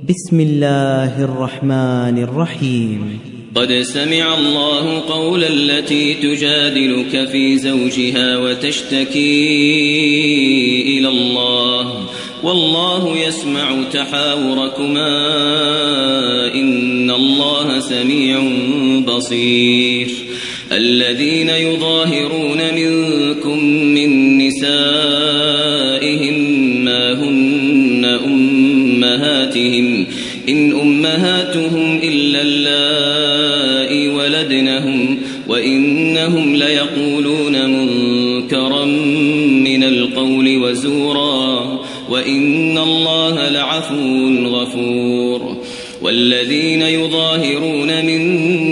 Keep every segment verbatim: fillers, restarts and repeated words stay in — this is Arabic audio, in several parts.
بسم الله الرحمن الرحيم. قد سمع الله قول التي تجادلك في زوجها وتشتكي إلى الله والله يسمع تحاوركما إن الله سميع بصير. الذين يظاهرون منكم من نسائهم ما هن أمهاتهم إن أمهاتهم إلا اللائي ولدنهم وإنهم ليقولون منكرا من القول وزورا وإن الله لعفو غفور. والذين يظاهرون من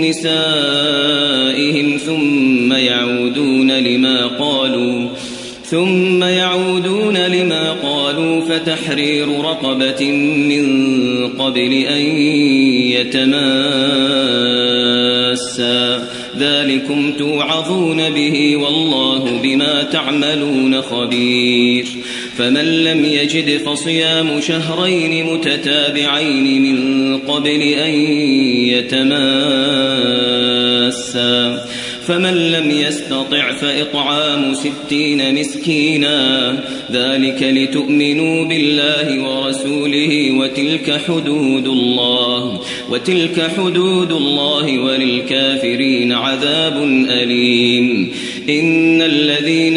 نسائهم ثم يعودون لما قالوا ثم يعودون لما قالوا فتحرير رقبة من قبل أن يتماسا ذلكم توعظون به والله بما تعملون خبير. فمن لم يجد فصيام شهرين متتابعين من قبل أن يتماسا فمن لم يستطع فإطعام ستين مسكينا ذلك لتؤمنوا بالله ورسوله وتلك حدود الله وتلك حدود الله وللكافرين عذاب أليم. إن الذين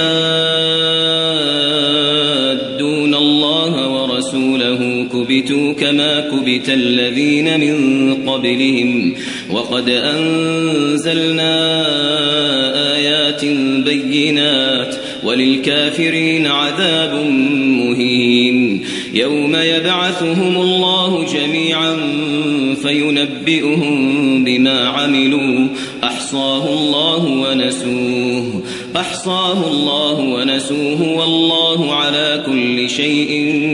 يحادون الله ورسوله كبتوا كما كبت الذين من قبلهم وقد أنزلنا آيات بينات وللكافرين عذاب مهين. يوم يبعثهم الله جميعا فينبئهم بما عملوا أحصاه الله ونسوه أحصاه الله ونسوه والله على كل شيء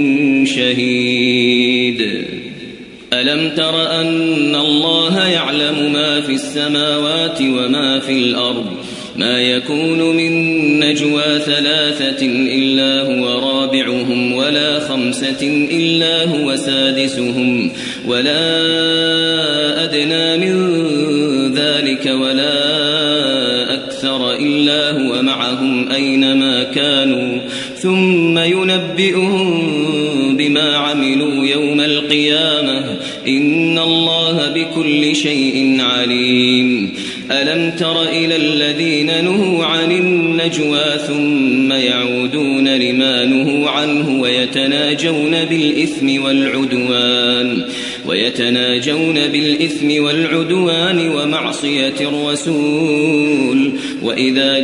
شهيد. ألم تر أن الله يعلم ما في السماوات وما في الأرض ما يكون من نجوى ثلاثة إلا هو رابعهم ولا خمسة إلا هو سادسهم ولا أدنى من ذلك ولا أكثر إلا هو معهم أينما كانوا ثم ينبئهم بما عملوا يوم القيامة إن الله بكل شيء عليم. ألم تر إلى الذين نهوا عن النجوى ثم يعودون لما نهوا عنه ويتناجون بالإثم والعدوان ويتناجون بالإثم والعدوان ومعصية الرسول وإذا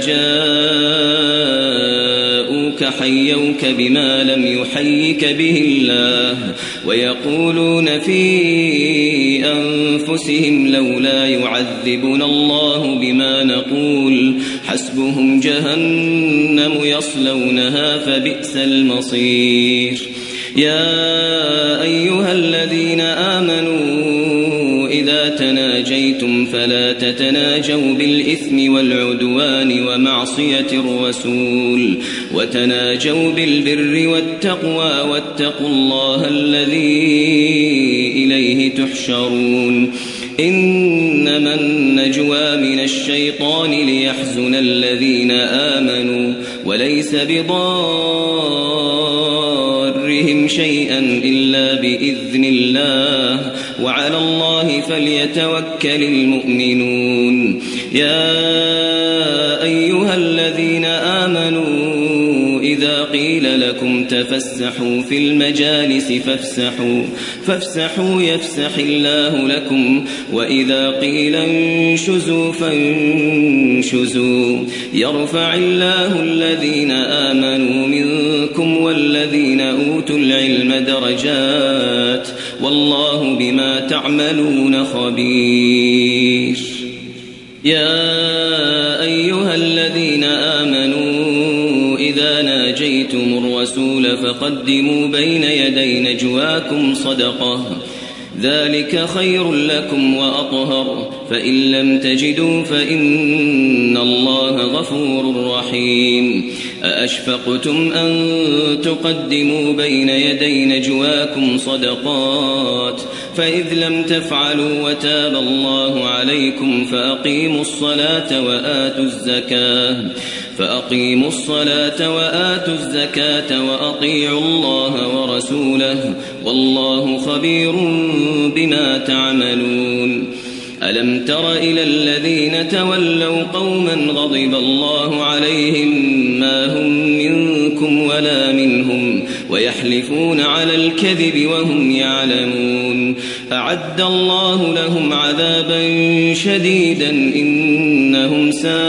جاءوك حيوك بما لم يحيك به الله ويقولون في أنفسهم لولا يعذبنا الله بما نقول حسبهم جهنم يصلونها فبئس المصير. يا أيها الذين آمنوا إذا تناجيتم فلا تتناجوا بالإثم والعدوان ومعصية الرسول وتناجوا بالبر والتقوى واتقوا الله الذي إليه تحشرون. إنما النجوى من الشيطان ليحزن الذين آمنوا وليس بضارهم شيئا إلا بإذن الله وعلى الله فليتوكل المؤمنون. يا أيها الذين آمنوا إذا قيل لكم تفسحوا في المجالس فافسحوا فافسحوا يفسح الله لكم وإذا قيل انشزوا فانشزوا يرفع الله الذين آمنوا منكم والذين أوتوا العلم درجات والله بما تعملون خبير. يا أيها الذين آمنوا إذا ناجيتم الرسول فقدموا بين يدي نجواكم صدقة ذلك خير لكم وأطهر فإن لم تجدوا فإن الله غفور رحيم أأشفقتم أن تقدموا بين يدي نجواكم صدقات فإذ لم تفعلوا وتاب الله عليكم فأقيموا الصلاة وآتوا الزكاة فأقيموا الصلاة وآتوا الزكاة وأطيعوا الله ورسوله والله خبير بما تعملون ألم تر إلى الذين تولوا قوما غضب الله عليهم ما هم منكم ولا منهم ويحلفون على الكذب وهم يعلمون أعد الله لهم عذابا شديدا إنهم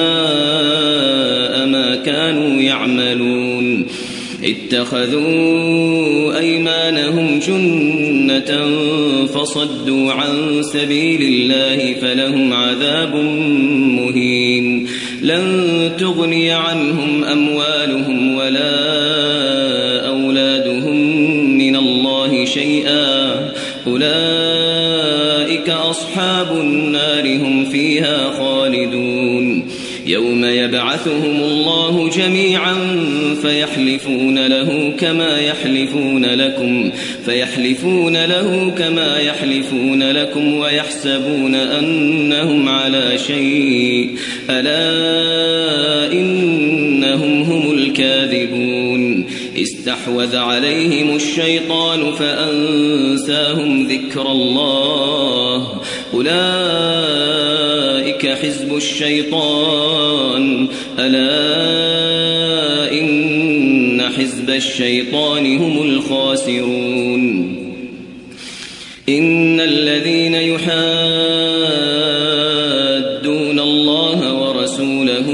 ساء ما كانوا يعملون اتخذوا أيمانهم جنة فصدوا عن سبيل الله فلهم عذاب مهين لن تغني عنهم أموالهم ولا أولادهم من الله شيئا أولئك أصحاب النار هم فيها خالدون يوم يبعثهم الله جميعا فيحلفون له كما يحلفون لكم فيحلفون له كما يحلفون لكم ويحسبون أنهم على شيء ألا إنهم هم الكاذبون استحوذ عليهم الشيطان فأنساهم ذكر الله أولئك حزب الشيطان ألا إن حزب الشيطان هم الخاسرون إن الذين يحادون الله ورسوله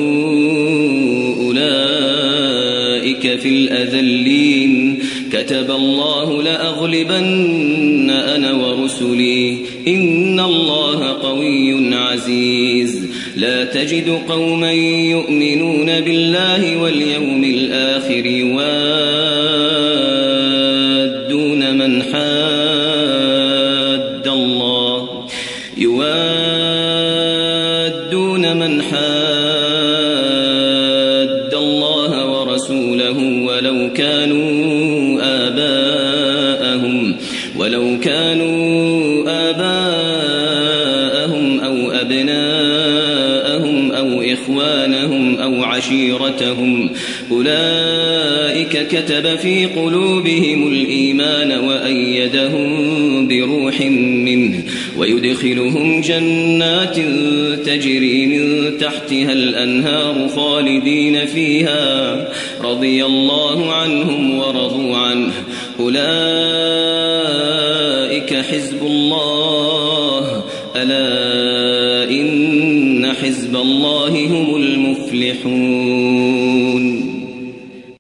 أولئك في الأذلين كتب الله لأغلبن أنا ورسلي إن الله قوي عزيز لا تجد قوما يؤمنون بالله واليوم الآخر يوادون من حاد الله يوادون من حاد الله ورسوله ولو كانوا آباءهم ولو كانوا آباءهم أو أبناءهم أو إخوانهم أو عشيرتهم أولئك كتب في قلوبهم الإيمان وأيدهم بروح منه ويدخلهم جنات تجري من تحتها الأنهار خالدين فيها رضي الله عنهم ورضوا عنه أولئك حزب الله ألا إن حزب الله هم المفلحون.